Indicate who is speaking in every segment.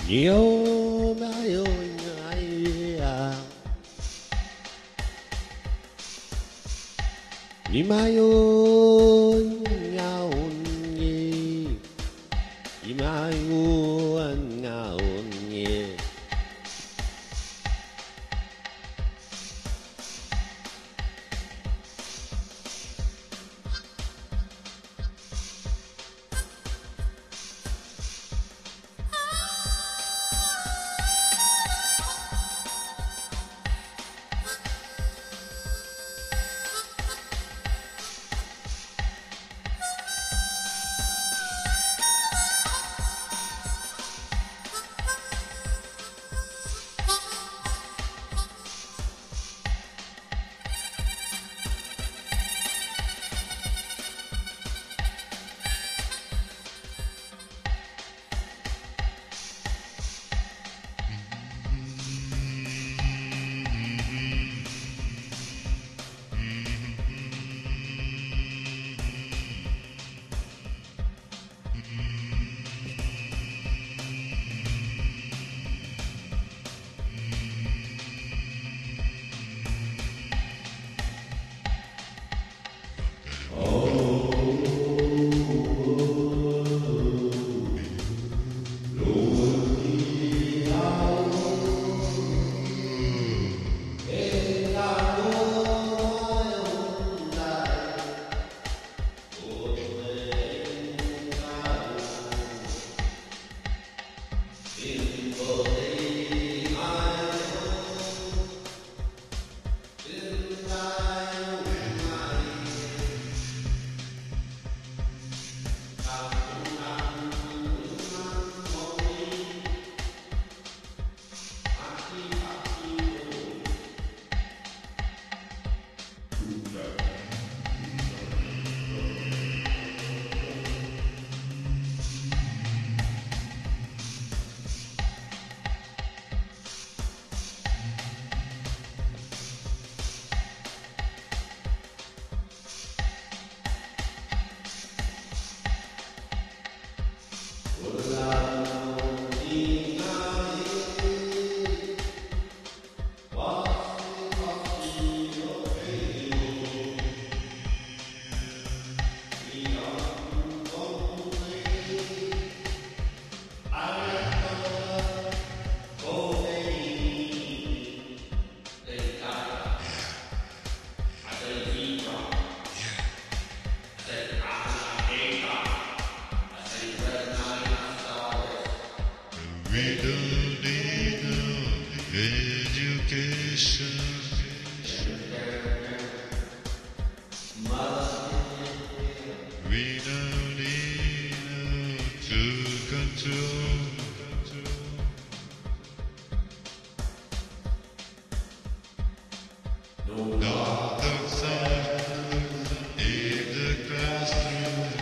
Speaker 1: Yo, yo, yeah. Ni mayo ngaon ye. Ni mayo ngaon ye.
Speaker 2: We don't need no education. We don't need no to control. No dark side in the classroom.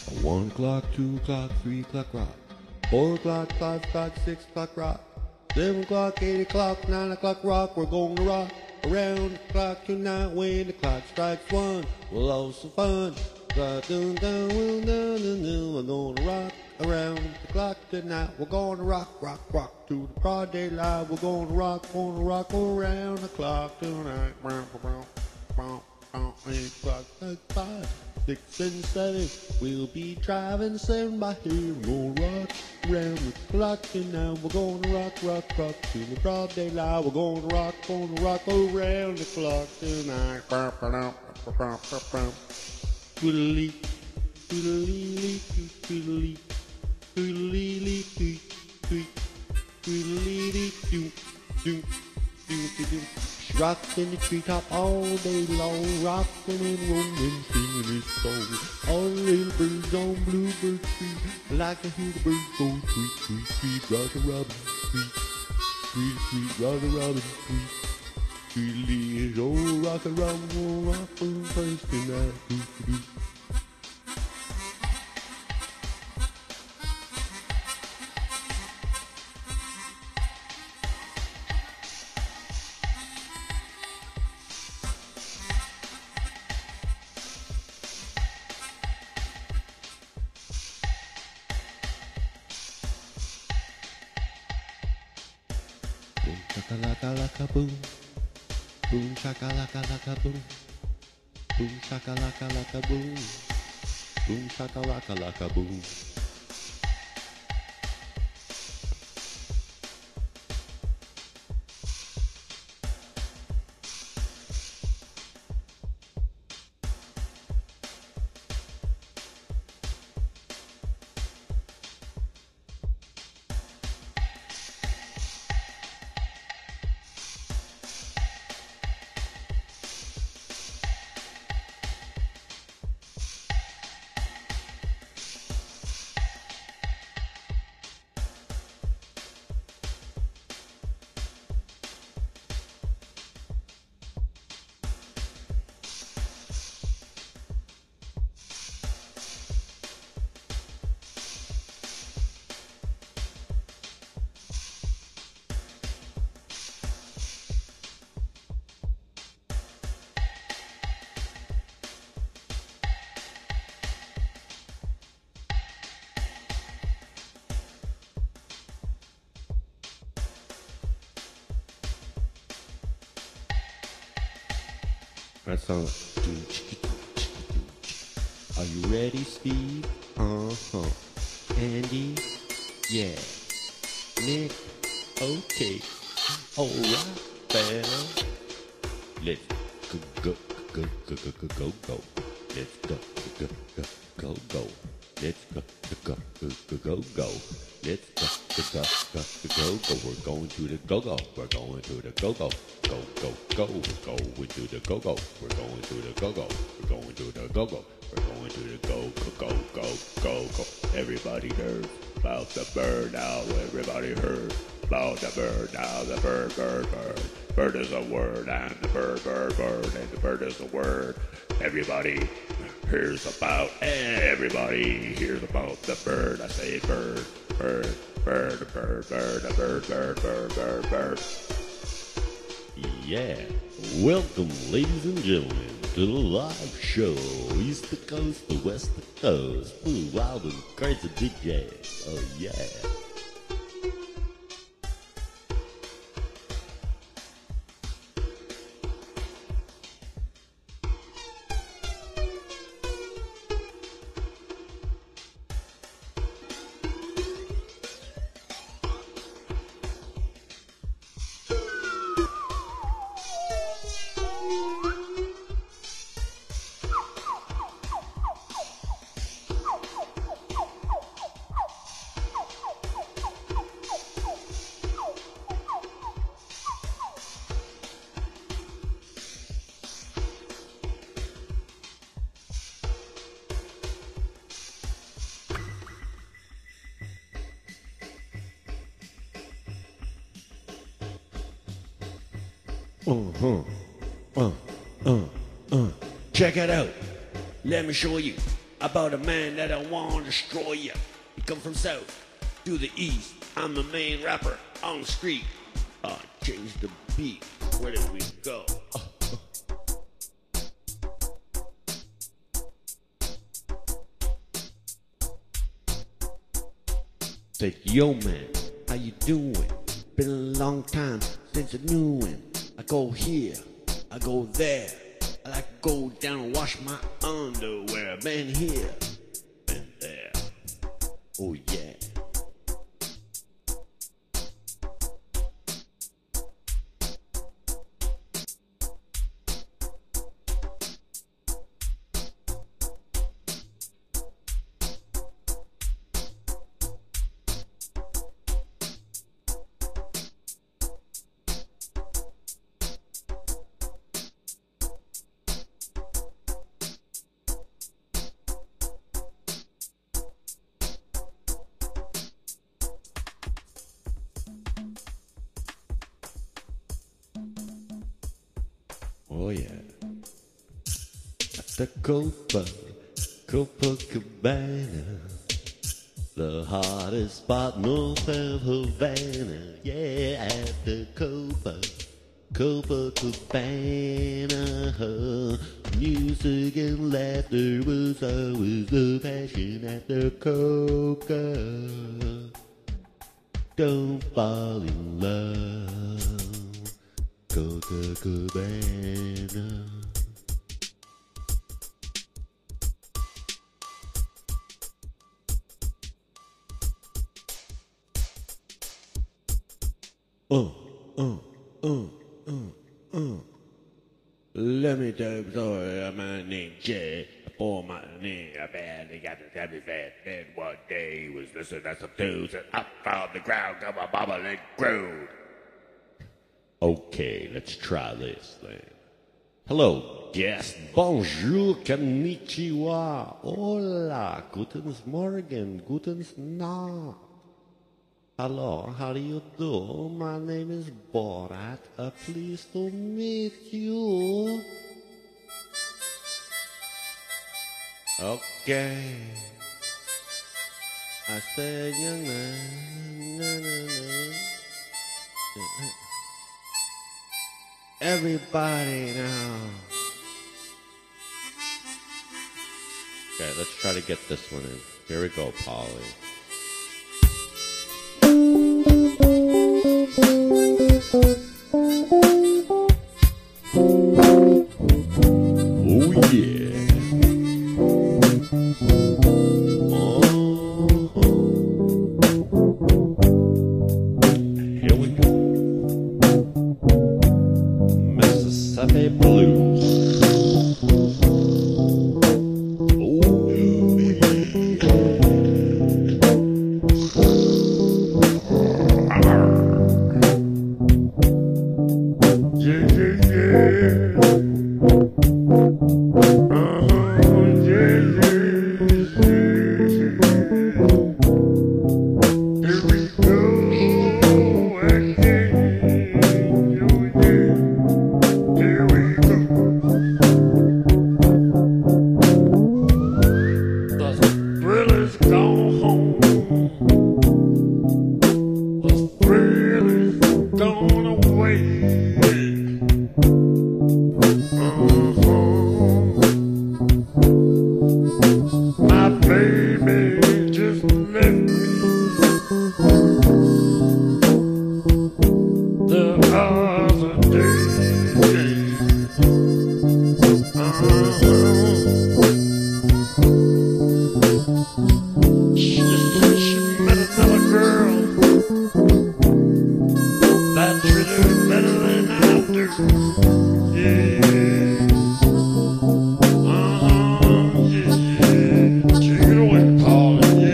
Speaker 1: 1 o'clock, 2 o'clock, 3 o'clock rock. 4 o'clock, 5 o'clock, 6 o'clock rock. 7 o'clock, 8 o'clock, 9 o'clock rock. We're going to rock around the clock tonight. When the clock strikes 1, we'll have some fun. We're going to rock around the clock tonight. We're going to rock, rock, rock to the broad daylight. We're going to rock around the clock tonight. 8 o'clock, 5, 6, and 7. We'll be driving 7 by here. We're gonna rock around the clock tonight. We're gonna rock, rock, rock to the broad daylight. We're gonna rock around the clock tonight. Twiddly, twiddly, twiddly, twiddly, twiddly, twiddly, twiddly. Rockin' in the treetop all day long, rockin' and rollin', singing this song. All the little birds on Bluebird Street, like to hear the birds go tweet, tweet, tweet, rockin' robin, tweet, tweet, tweet, rockin' robin, tweet, tweedly, oh, rockin' robin, rockin' first tonight, doo doo doo. Boom shakalaka laka boom, boom shakalaka laka boom, boom shakalaka laka boom, boom shakalaka laka boom. That song. Are you ready, Steve? Andy? Yeah. Nick? Okay. Alright, fella. Let's go. Let's go. Let's go. Let's go. We're going to the go-go. We're going to the go-go. Go. We're going to the go-go. We're going to the go-go. We're going to the go-go. We're going to the go. Everybody heard about the bird now. Everybody heard about the bird now. The bird. Bird is a word, and the bird, and the bird is a word. Everybody hears about, everybody hears about the bird. I say bird. Yeah, welcome, ladies and gentlemen, to the live show, East the Coast to West the Coast, full wild and crazy DJ. Oh yeah. Check it out. Let me show you. about a man that I want to destroy you. He come from south to the east. I'm the main rapper on the street. Change the beat. Where did we go? Say, yo man, how you doing? Been a long time since I knew him. I go here, I go there. I like to go down and wash my underwear. Been here, been there. Oh yeah. Oh yeah. At the Copacabana, the hottest spot north of Havana. Yeah, at the Copacabana, music and laughter was always the passion at the Coca. Don't fall in love, Copacabana. Let me tell you a story. My name Jay. For my name, I barely got to have his fat. Then one day he was listening to some tunes, and up from the ground come a bubbling groove. Okay, let's try this thing. Hello, guest. Bonjour, konnichiwa. Hola, guten Morgen, guten Nacht. Hello, how do you do? My name is Borat. Pleased to meet you. Okay. I said your name. Everybody now. Okay, let's try to get this one in. Here we go, Polly. Oh yeah. Here we go. Mississippi Blues. Oh Take it away, Paul.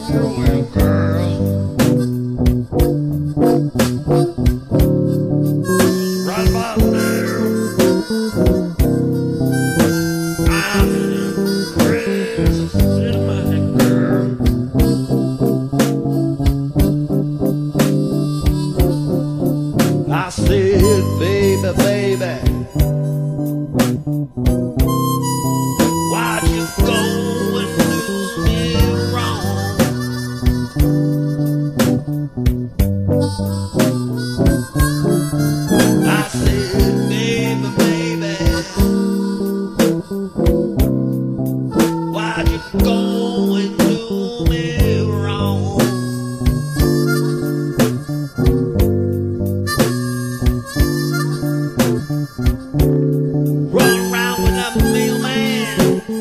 Speaker 2: doing, girl? Right about there. I'm in a crazy state of mind, girl. I said, baby, baby, why'd you go and do me wrong? I said, baby, baby, why'd you go and do me wrong? Run around with a mailman.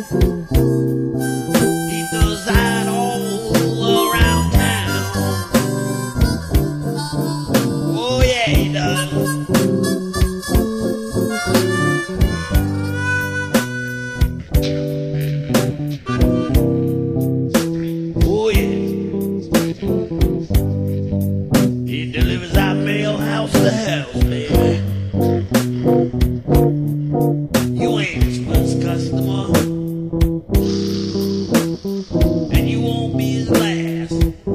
Speaker 2: He does that all around town. Oh yeah, he does. Oh yeah. He delivers that mail house to house, baby. You ain't his first customer, and you won't be his last.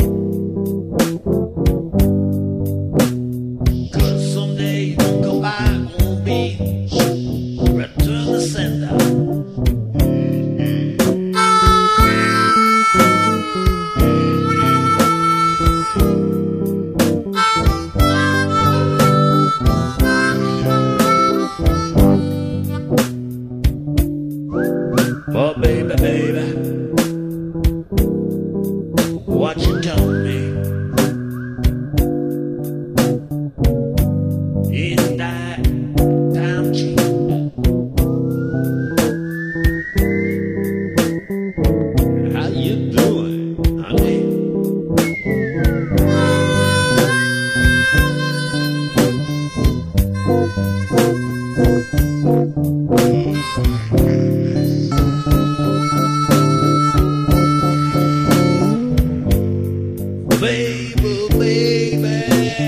Speaker 2: 'Cause someday you gon' come by and gon' be return the sender. But baby, baby, what you telling me? It's that time cheap. How you doing, honey? Baby, baby,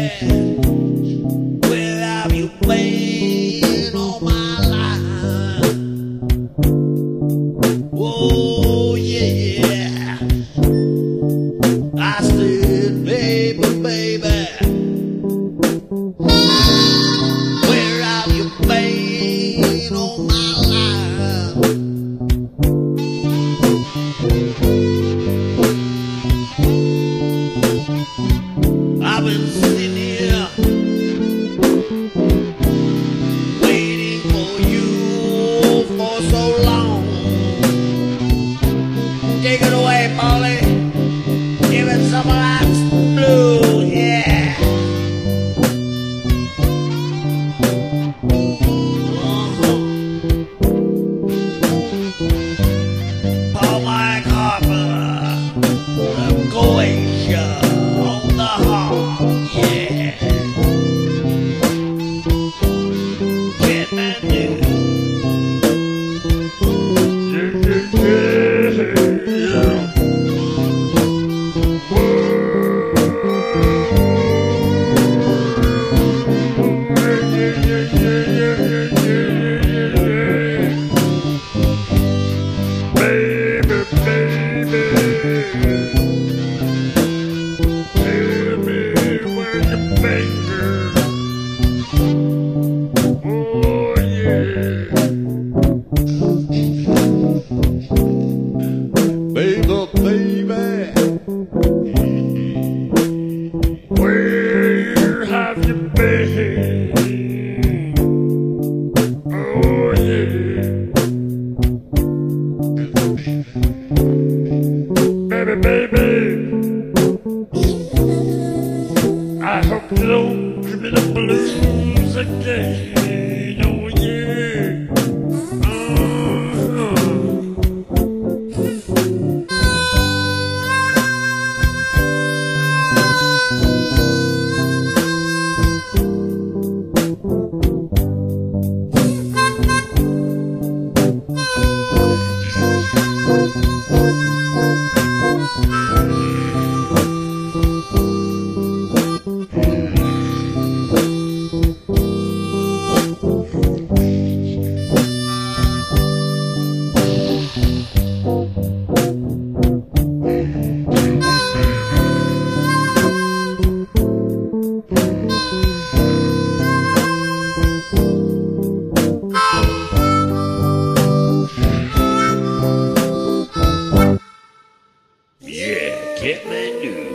Speaker 2: where have you been all my life? Oh yeah, I said, baby, baby, where have you been all my life? I've been sitting here waiting for you for so long. Take it away, Polly. Give it some of that blue, yeah. Paul Mike Harper, the Goetia on the heart, yeah. Get that new. Baby, baby, tell me where your finger. Oh yeah, baby, baby, where have you been? Oh yeah. Baby, baby, I hope you don't give me the blues again. Oh yeah.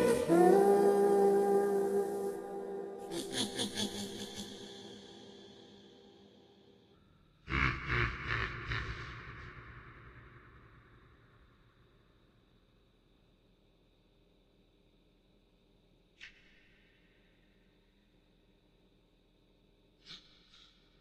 Speaker 2: go.